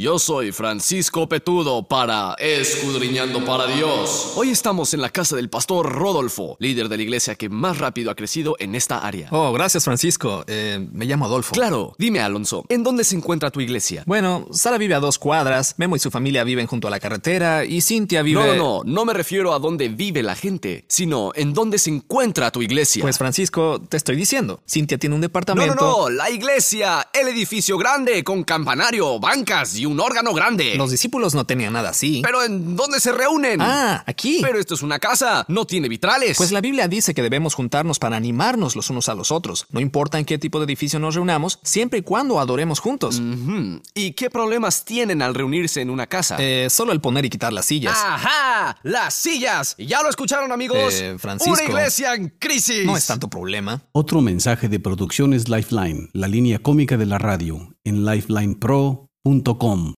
Yo soy Francisco Petudo para Escudriñando para Dios. Hoy estamos en la casa del pastor Rodolfo, líder de la iglesia que más rápido ha crecido en esta área. Oh, gracias, Francisco. Me llamo Adolfo. Claro, dime, Alonso, ¿en dónde se encuentra tu iglesia? Bueno, Sara vive a 2 cuadras, Memo y su familia viven junto a la carretera y Cintia vive... No me refiero a dónde vive la gente, sino en dónde se encuentra tu iglesia. Pues, Francisco, te estoy diciendo. Cintia tiene un departamento... No, la iglesia, el edificio grande con campanario, bancas y un órgano grande. Los discípulos no tenían nada así. ¿Pero en dónde se reúnen? Ah, aquí. Pero esto es una casa, no tiene vitrales. Pues la Biblia dice que debemos juntarnos para animarnos los unos a los otros. No importa en qué tipo de edificio nos reunamos, siempre y cuando adoremos juntos. ¿Y qué problemas tienen al reunirse en una casa? Solo el poner y quitar las sillas. ¡Ajá! ¡Las sillas! ¿Ya lo escucharon, amigos? Francisco, una iglesia en crisis. No es tanto problema. Otro mensaje de Producciones Lifeline, la línea cómica de la radio, en lifelinepro.com.